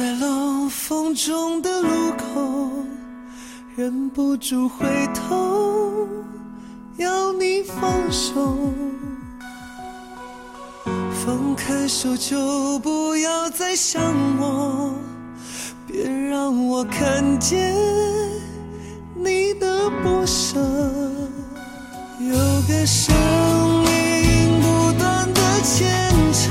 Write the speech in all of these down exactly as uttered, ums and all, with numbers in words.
在冷风中的路口，忍不住回头要你放手，放开手就不要再想我，别让我看见你的不舍。有个声音不断地牵扯，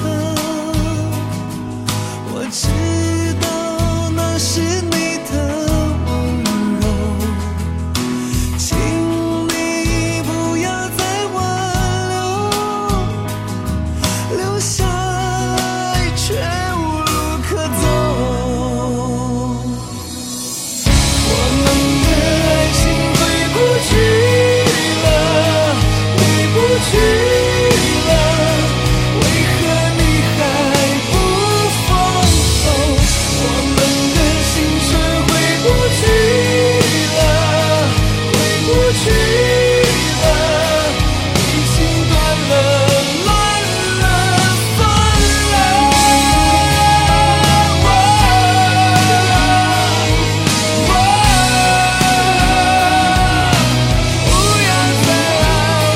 我知道那是你的温柔，请你不要再挽留，留下来却无路可走。我们的爱情回不去了，回不去了，为何你还不放手？我们的青春回不去了，回不去了，已经断了，乱了，算了，不要再爱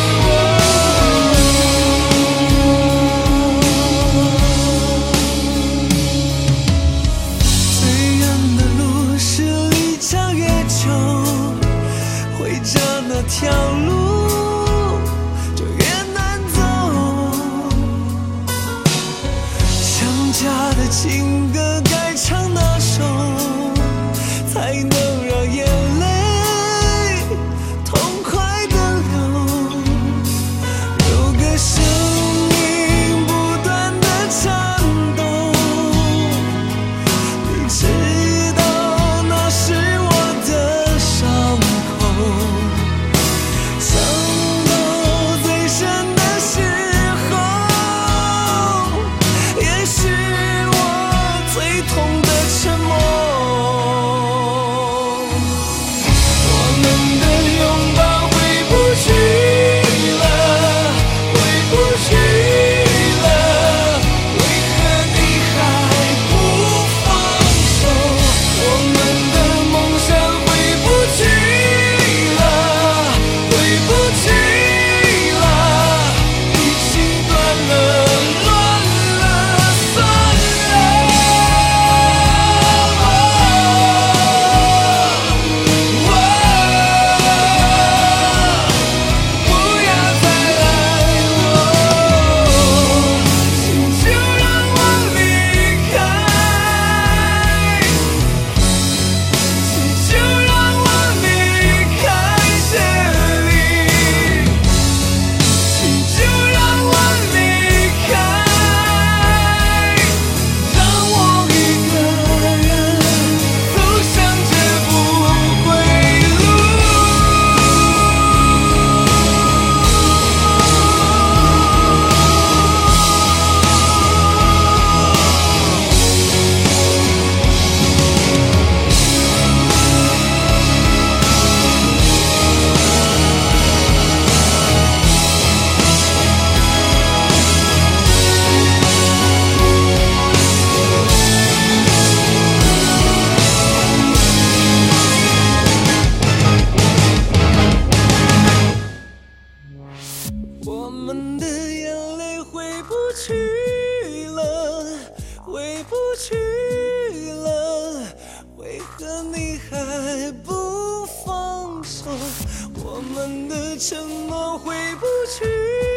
最远的路是离家越久，回家那条路就越难走。想家的情歌该唱哪首，才能让眼泪痛快地流？有个声音不断地颤抖，你知道那是我的伤口，伤到最深的时候，也是我最痛的沉默。我们的拥抱回不去了，回不去了，为何你还不放手？我们的梦想回不去了，回不去了，已经断了，乱了，算了，不要再爱我，请就让我离开，请就让我离开这里，请就让我离开，让我一个人走向这不归路。我们的眼泪回不去了，回不去了，为何你还不放手？我们的承诺回不去